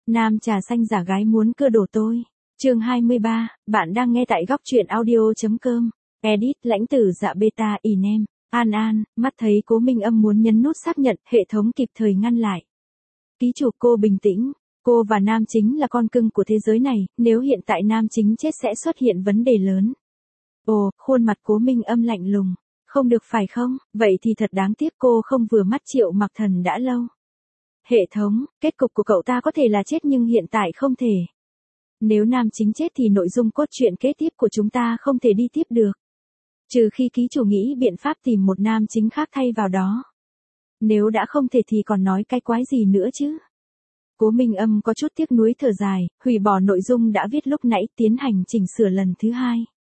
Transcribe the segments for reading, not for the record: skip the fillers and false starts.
Nam trà xanh giả gái muốn cưa đổ tôi. Chương 23, bạn đang nghe tại góc truyện audio.com. Edit lãnh tử dạ beta inem. An, mắt thấy Cố Minh Âm muốn nhấn nút xác nhận, hệ thống kịp thời ngăn lại. Ký chủ, cô bình tĩnh. Cô và nam chính là con cưng của thế giới này, nếu hiện tại nam chính chết sẽ xuất hiện vấn đề lớn. Ồ, khuôn mặt Cố Minh Âm lạnh lùng. Không được phải không, vậy thì thật đáng tiếc cô không vừa mắt Triệu Mặc Thần đã lâu. Hệ thống, kết cục của cậu ta có thể là chết nhưng hiện tại không thể. Nếu nam chính chết thì nội dung cốt truyện kế tiếp của chúng ta không thể đi tiếp được. Trừ khi ký chủ nghĩ biện pháp tìm một nam chính khác thay vào đó. Nếu đã không thể thì còn nói cái quái gì nữa chứ. Cố Minh Âm có chút tiếc nuối thở dài, hủy bỏ nội dung đã viết lúc nãy, tiến hành chỉnh sửa lần thứ 2.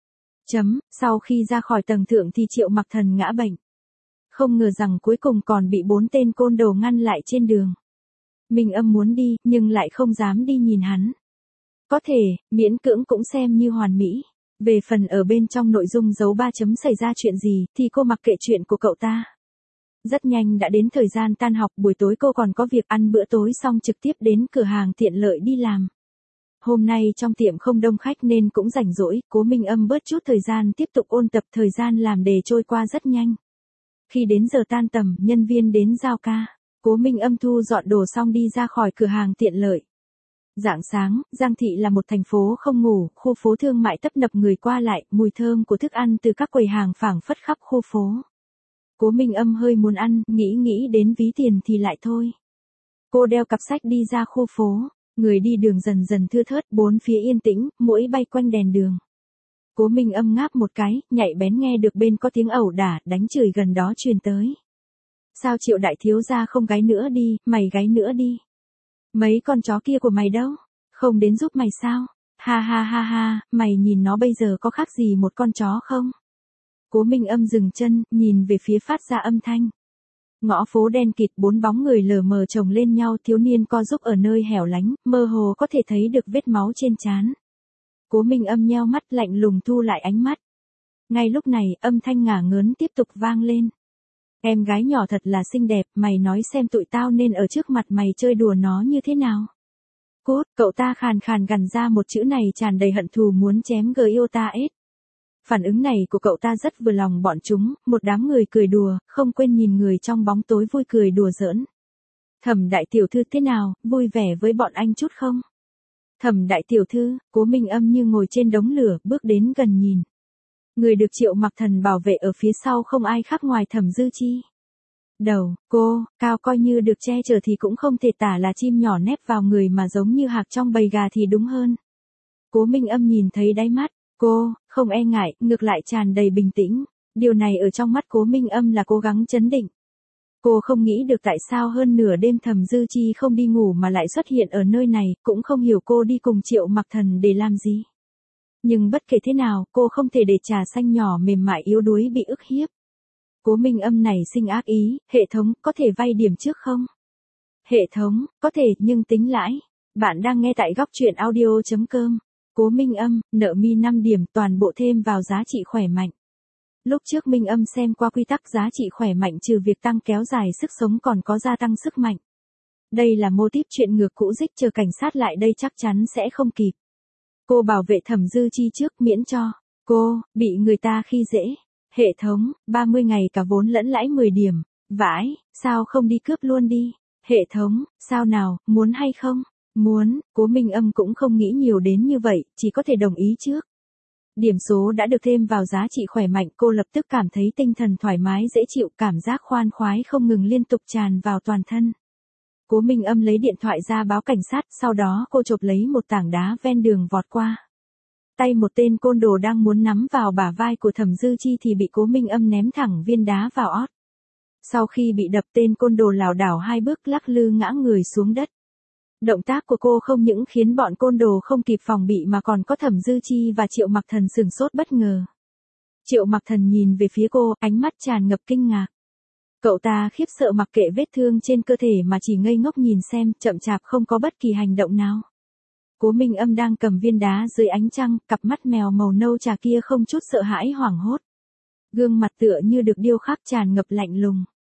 Sau khi ra khỏi tầng thượng thì Triệu Mặc Thần ngã bệnh. Không ngờ rằng cuối cùng còn bị 4 tên côn đồ ngăn lại trên đường. Minh Âm muốn đi, nhưng lại không dám đi nhìn hắn. Có thể, miễn cưỡng cũng xem như hoàn mỹ. Về phần ở bên trong nội dung dấu 3 chấm xảy ra chuyện gì, thì cô mặc kệ chuyện của cậu ta. Rất nhanh đã đến thời gian tan học, buổi tối cô còn có việc ăn bữa tối xong trực tiếp đến cửa hàng tiện lợi đi làm. Hôm nay trong tiệm không đông khách nên cũng rảnh rỗi, Cố Minh Âm bớt chút thời gian tiếp tục ôn tập, thời gian làm đề trôi qua rất nhanh. Khi đến giờ tan tầm, nhân viên đến giao ca. Cố Minh Âm thu dọn đồ xong đi ra khỏi cửa hàng tiện lợi. Rạng sáng, Giang Thị là một thành phố không ngủ, khu phố thương mại tấp nập người qua lại, mùi thơm của thức ăn từ các quầy hàng phảng phất khắp khu phố. Cố Minh Âm hơi muốn ăn, nghĩ đến ví tiền thì lại thôi. Cô đeo cặp sách đi ra khu phố, người đi đường dần dần thưa thớt, bốn phía yên tĩnh, muỗi bay quanh đèn đường. Cố Minh Âm ngáp một cái, nhạy bén nghe được bên có tiếng ẩu đả, đánh chửi gần đó truyền tới. Sao Triệu đại thiếu gia không gáy nữa đi, mày gáy nữa đi. Mấy con chó kia của mày đâu? Không đến giúp mày sao? Ha, mày nhìn nó bây giờ có khác gì một con chó không? Cố Minh Âm dừng chân, nhìn về phía phát ra âm thanh. Ngõ phố đen kịt, 4 bóng người lờ mờ chồng lên nhau, thiếu niên co giúp ở nơi hẻo lánh, mơ hồ có thể thấy được vết máu trên trán. Cố Minh Âm nheo mắt lạnh lùng thu lại ánh mắt. Ngay lúc này, âm thanh ngả ngớn tiếp tục vang lên. Em gái nhỏ thật là xinh đẹp, mày nói xem tụi tao nên ở trước mặt mày chơi đùa nó như thế nào. Cốt, cậu ta khàn khàn gằn ra một chữ này tràn đầy hận thù muốn chém Giota S. Phản ứng này của cậu ta rất vừa lòng bọn chúng, một đám người cười đùa, không quên nhìn người trong bóng tối vui cười đùa giỡn. Thẩm đại tiểu thư thế nào, vui vẻ với bọn anh chút không? Thẩm đại tiểu thư, Cố Minh Âm như ngồi trên đống lửa, bước đến gần nhìn. Người được Triệu Mặc Thần bảo vệ ở phía sau không ai khác ngoài Thẩm Dư Chi. Đầu, cô, cao coi như được che chở thì cũng không thể tả là chim nhỏ nép vào người mà giống như hạc trong bầy gà thì đúng hơn. Cố Minh Âm nhìn thấy đáy mắt, cô, không e ngại, ngược lại tràn đầy bình tĩnh. Điều này ở trong mắt Cố Minh Âm là cố gắng trấn định. Cô không nghĩ được tại sao hơn nửa đêm Thẩm Dư Chi không đi ngủ mà lại xuất hiện ở nơi này, cũng không hiểu cô đi cùng Triệu Mặc Thần để làm gì. Nhưng bất kể thế nào, cô không thể để trà xanh nhỏ mềm mại yếu đuối bị ức hiếp. Cố Minh Âm này sinh ác ý, hệ thống, có thể vay điểm trước không? Hệ thống, có thể, nhưng tính lãi. Bạn đang nghe tại góc truyện audio.com. Cố Minh Âm, nợ mi 5 điểm, toàn bộ thêm vào giá trị khỏe mạnh. Lúc trước Minh Âm xem qua quy tắc giá trị khỏe mạnh trừ việc tăng kéo dài sức sống còn có gia tăng sức mạnh. Đây là mô típ chuyện ngược cũ dích, chờ cảnh sát lại đây chắc chắn sẽ không kịp. Cô bảo vệ Thẩm Dư Chi trước miễn cho cô bị người ta khi dễ. Hệ thống, 30 ngày cả vốn lẫn lãi 10 điểm. Vãi, sao không đi cướp luôn đi? Hệ thống, sao nào, muốn hay không? Muốn, Cố Minh Âm cũng không nghĩ nhiều đến như vậy, chỉ có thể đồng ý trước. Điểm số đã được thêm vào giá trị khỏe mạnh, cô lập tức cảm thấy tinh thần thoải mái dễ chịu, cảm giác khoan khoái không ngừng liên tục tràn vào toàn thân. Cố Minh Âm lấy điện thoại ra báo cảnh sát, sau đó cô chộp lấy một tảng đá ven đường vọt qua. Tay một tên côn đồ đang muốn nắm vào bả vai của Thẩm Dư Chi thì bị Cố Minh Âm ném thẳng viên đá vào ót. Sau khi bị đập, tên côn đồ lảo đảo 2 bước lắc lư ngã người xuống đất. Động tác của cô không những khiến bọn côn đồ không kịp phòng bị mà còn có Thẩm Dư Chi và Triệu Mặc Thần sửng sốt bất ngờ. Triệu Mặc Thần nhìn về phía cô, ánh mắt tràn ngập kinh ngạc. Cậu ta khiếp sợ mặc kệ vết thương trên cơ thể mà chỉ ngây ngốc nhìn xem, chậm chạp không có bất kỳ hành động nào. Cố Minh Âm đang cầm viên đá dưới ánh trăng, cặp mắt mèo màu nâu trà kia không chút sợ hãi hoảng hốt. Gương mặt tựa như được điêu khắc tràn ngập lạnh lùng.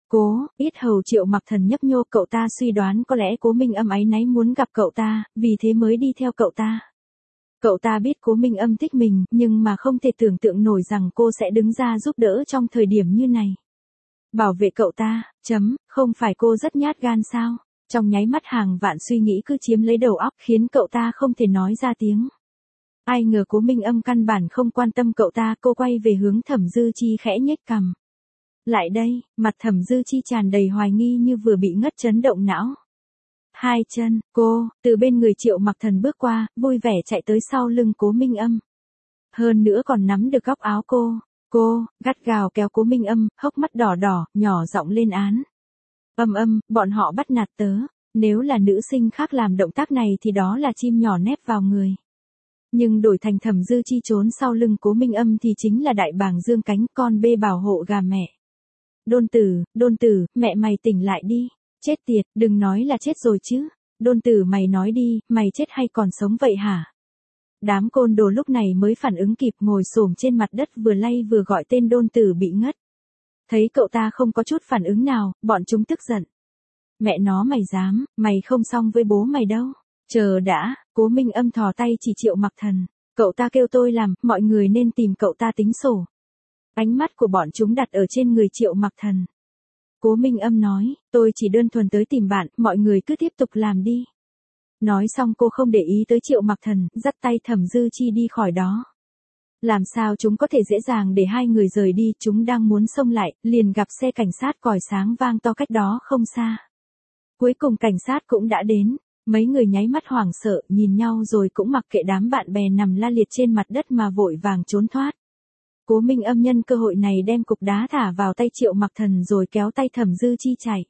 Yết hầu Triệu Mặc Thần nhấp nhô, cậu ta suy đoán có lẽ Cố Minh Âm áy náy muốn gặp cậu ta, vì thế mới đi theo cậu ta. Cậu ta biết Cố Minh Âm thích mình, nhưng mà không thể tưởng tượng nổi rằng cô sẽ đứng ra giúp đỡ trong thời điểm như này. Bảo vệ cậu ta, không phải cô rất nhát gan sao? Trong nháy mắt hàng vạn suy nghĩ cứ chiếm lấy đầu óc khiến cậu ta không thể nói ra tiếng. Ai ngờ Cố Minh Âm căn bản không quan tâm cậu ta, cô quay về hướng Thẩm Dư Chi khẽ nhếch cằm. Lại đây, mặt Thẩm Dư Chi tràn đầy hoài nghi như vừa bị ngất chấn động não. Hai chân, từ bên người Triệu Mặc Thần bước qua, vui vẻ chạy tới sau lưng Cố Minh Âm. Hơn nữa còn nắm được góc áo cô, gắt gào kéo Cố Minh Âm, hốc mắt đỏ đỏ, nhỏ giọng lên án. Bọn họ bắt nạt tớ, nếu là nữ sinh khác làm động tác này thì đó là chim nhỏ nép vào người. Nhưng đổi thành Thẩm Dư Chi trốn sau lưng Cố Minh Âm thì chính là đại bàng dương cánh, con bê bảo hộ gà mẹ. Đôn tử, mẹ mày tỉnh lại đi. Chết tiệt, đừng nói là chết rồi chứ. Đôn tử mày nói đi, mày chết hay còn sống vậy hả? Đám côn đồ lúc này mới phản ứng kịp, ngồi xổm trên mặt đất vừa lay vừa gọi tên Đôn tử bị ngất. Thấy cậu ta không có chút phản ứng nào, bọn chúng tức giận. Mẹ nó mày dám, mày không xong với bố mày đâu. Chờ đã, Cố Minh Âm thò tay chỉ Triệu Mặc Thần. Cậu ta kêu tôi làm, mọi người nên tìm cậu ta tính sổ. Ánh mắt của bọn chúng đặt ở trên người Triệu Mặc Thần. Cố Minh Âm nói, tôi chỉ đơn thuần tới tìm bạn, mọi người cứ tiếp tục làm đi. Nói xong cô không để ý tới Triệu Mặc Thần, dắt tay Thẩm Dư Chi đi khỏi đó. Làm sao chúng có thể dễ dàng để hai người rời đi, chúng đang muốn xông lại, liền gặp xe cảnh sát còi sáng vang to cách đó không xa. Cuối cùng cảnh sát cũng đã đến, mấy người nháy mắt hoảng sợ, nhìn nhau rồi cũng mặc kệ đám bạn bè nằm la liệt trên mặt đất mà vội vàng trốn thoát. Cố Minh Âm nhân cơ hội này đem cục đá thả vào tay Triệu Mặc Thần rồi kéo tay Thẩm Dư Chi chạy.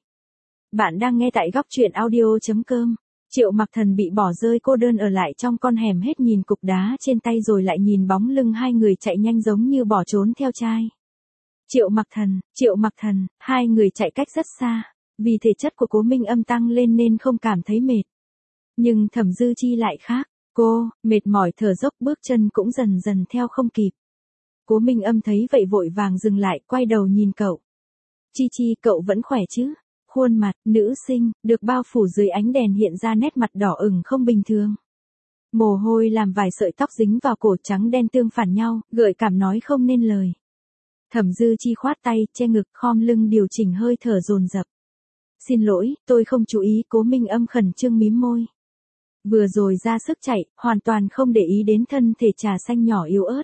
Bạn đang nghe tại góc truyện audio.com. Triệu Mặc Thần bị bỏ rơi cô đơn ở lại trong con hẻm, hết nhìn cục đá trên tay rồi lại nhìn bóng lưng hai người chạy nhanh giống như bỏ trốn theo trai. Triệu Mặc Thần, hai người chạy cách rất xa, vì thể chất của Cố Minh Âm tăng lên nên không cảm thấy mệt. Nhưng Thẩm Dư Chi lại khác, cô, mệt mỏi thở dốc, bước chân cũng dần dần theo không kịp. Cố Minh Âm thấy vậy vội vàng dừng lại, quay đầu nhìn cậu. Chi, cậu vẫn khỏe chứ? Khuôn mặt, nữ sinh, được bao phủ dưới ánh đèn hiện ra nét mặt đỏ ửng không bình thường. Mồ hôi làm vài sợi tóc dính vào cổ, trắng đen tương phản nhau, gợi cảm nói không nên lời. Thẩm Dư Chi khoát tay, che ngực, khom lưng điều chỉnh hơi thở dồn dập. Xin lỗi, tôi không chú ý. Cố Minh Âm khẩn trương mím môi. Vừa rồi ra sức chạy, hoàn toàn không để ý đến thân thể trà xanh nhỏ yếu ớt.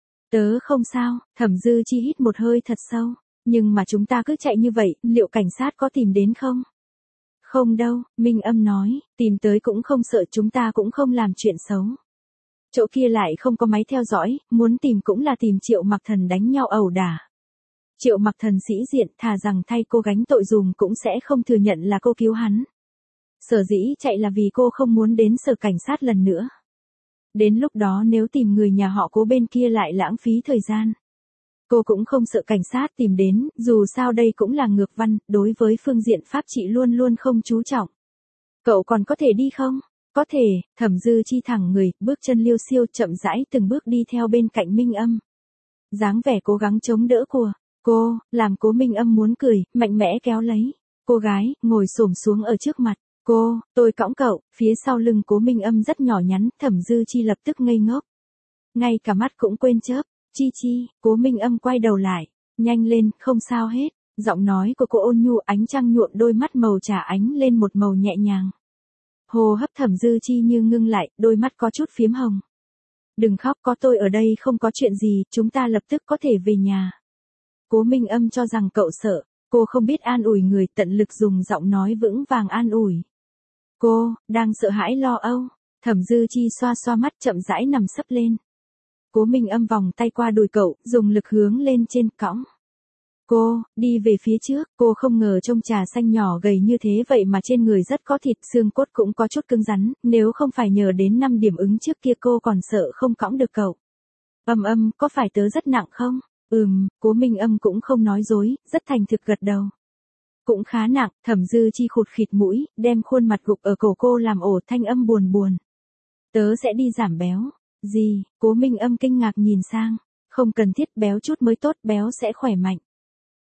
Tớ không sao. Thẩm Dư Chi hít một hơi thật sâu. Nhưng mà chúng ta cứ chạy như vậy, liệu cảnh sát có tìm đến không? Không đâu, Minh Âm nói, tìm tới cũng không sợ, chúng ta cũng không làm chuyện xấu. Chỗ kia lại không có máy theo dõi, muốn tìm cũng là tìm Triệu Mặc Thần đánh nhau ẩu đả. Triệu Mặc Thần sĩ diện, thà rằng thay cô gánh tội dùm cũng sẽ không thừa nhận là cô cứu hắn. Sở dĩ chạy là vì cô không muốn đến sở cảnh sát lần nữa. Đến lúc đó nếu tìm người nhà họ Cố bên kia lại lãng phí thời gian. Cô cũng không sợ cảnh sát tìm đến, dù sao đây cũng là ngược văn, đối với phương diện pháp trị luôn luôn không chú trọng. Cậu còn có thể đi không? Có thể. Thẩm Dư Chi thẳng người, bước chân liêu xiêu chậm rãi từng bước đi theo bên cạnh Minh Âm. Dáng vẻ cố gắng chống đỡ của cô, làm Cố Minh Âm muốn cười, mạnh mẽ kéo lấy. Cô gái, ngồi xổm xuống ở trước mặt. Tôi cõng cậu. Phía sau lưng Cố Minh Âm rất nhỏ nhắn, Thẩm Dư Chi lập tức ngây ngốc. Ngay cả mắt cũng quên chớp. Chi, Cố Minh Âm quay đầu lại. Nhanh lên, không sao hết. Giọng nói của cô ôn nhu, ánh trăng nhuộm đôi mắt màu trà ánh lên một màu nhẹ nhàng. Hô hấp Thẩm Dư Chi như ngưng lại, đôi mắt có chút phiếm hồng. Đừng khóc, có tôi ở đây, không có chuyện gì, chúng ta lập tức có thể về nhà. Cố Minh Âm cho rằng cậu sợ, cô không biết an ủi người, tận lực dùng giọng nói vững vàng an ủi. Cô, đang sợ hãi lo âu. Thẩm Dư Chi xoa xoa mắt chậm rãi nằm sấp lên. Cố Minh Âm vòng tay qua đùi cậu, dùng lực hướng lên trên cõng. Cô, đi về phía trước, cô không ngờ trông trà xanh nhỏ gầy như thế vậy mà trên người rất có thịt, xương cốt cũng có chút cứng rắn, nếu không phải nhờ đến 5 điểm ứng trước kia cô còn sợ không cõng được cậu. Có phải tớ rất nặng không? Cố Minh Âm cũng không nói dối, rất thành thực gật đầu. Cũng khá nặng. Thẩm Dư Chi khụt khịt mũi, đem khuôn mặt gục ở cổ cô làm ổ, thanh âm buồn buồn. Tớ sẽ đi giảm béo. Gì? Cố Minh Âm kinh ngạc nhìn sang. Không cần thiết, béo chút mới tốt, béo sẽ khỏe mạnh.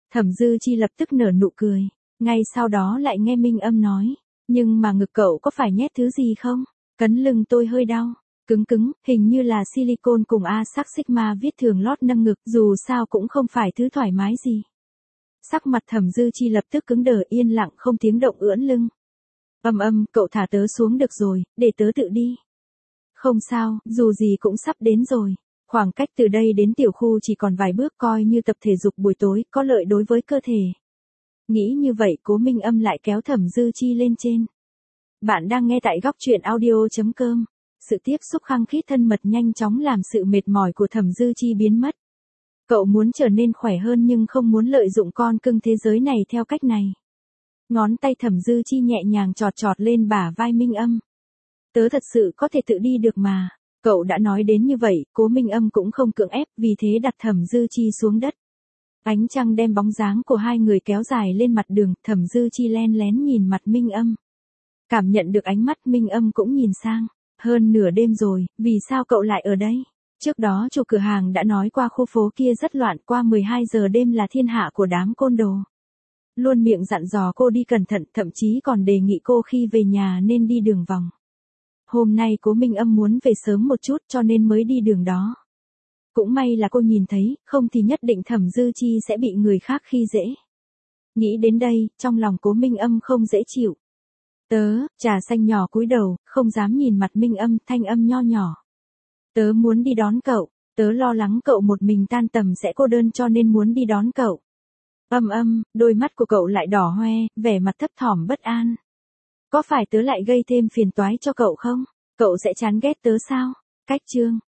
Thẩm Dư Chi lập tức nở nụ cười, ngay sau đó lại nghe Minh Âm nói, nhưng mà ngực cậu có phải nhét thứ gì không? Cấn lưng tôi hơi đau, cứng, hình như là silicone cùng axit sigma viết thường lót nâng ngực, dù sao cũng không phải thứ thoải mái gì. Sắc mặt Thẩm Dư Chi lập tức cứng đờ, yên lặng không tiếng động ưỡn lưng. Cậu thả tớ xuống được rồi, để tớ tự đi. Không sao, dù gì cũng sắp đến rồi. Khoảng cách từ đây đến tiểu khu chỉ còn vài bước, coi như tập thể dục buổi tối, có lợi đối với cơ thể. Nghĩ như vậy, Cố Minh Âm lại kéo Thẩm Dư Chi lên trên. Bạn đang nghe tại góc truyện audio.com. Sự tiếp xúc khăng khít thân mật nhanh chóng làm sự mệt mỏi của Thẩm Dư Chi biến mất. Cậu muốn trở nên khỏe hơn nhưng không muốn lợi dụng con cưng thế giới này theo cách này. Ngón tay Thẩm Dư Chi nhẹ nhàng chọt lên bả vai Minh Âm. Tớ thật sự có thể tự đi được mà. Cậu đã nói đến như vậy, Cố Minh Âm cũng không cưỡng ép, vì thế đặt Thẩm Dư Chi xuống đất. Ánh trăng đem bóng dáng của hai người kéo dài lên mặt đường, Thẩm Dư Chi len lén nhìn mặt Minh Âm. Cảm nhận được ánh mắt, Minh Âm cũng nhìn sang. Hơn nửa đêm rồi, vì sao cậu lại ở đây? Trước đó chủ cửa hàng đã nói qua khu phố kia rất loạn, qua 12 giờ đêm là thiên hạ của đám côn đồ. Luôn miệng dặn dò cô đi cẩn thận, thậm chí còn đề nghị cô khi về nhà nên đi đường vòng. Hôm nay Cố Minh Âm muốn về sớm một chút cho nên mới đi đường đó. Cũng may là cô nhìn thấy, không thì nhất định Thẩm Dư Chi sẽ bị người khác khi dễ. Nghĩ đến đây, trong lòng Cố Minh Âm không dễ chịu. Trà xanh nhỏ cúi đầu, không dám nhìn mặt Minh Âm, thanh âm nho nhỏ. Tớ muốn đi đón cậu, tớ lo lắng cậu một mình tan tầm sẽ cô đơn cho nên muốn đi đón cậu. Đôi mắt của cậu lại đỏ hoe, vẻ mặt thấp thỏm bất an. Có phải tớ lại gây thêm phiền toái cho cậu không? Cậu sẽ chán ghét tớ sao? Cách chương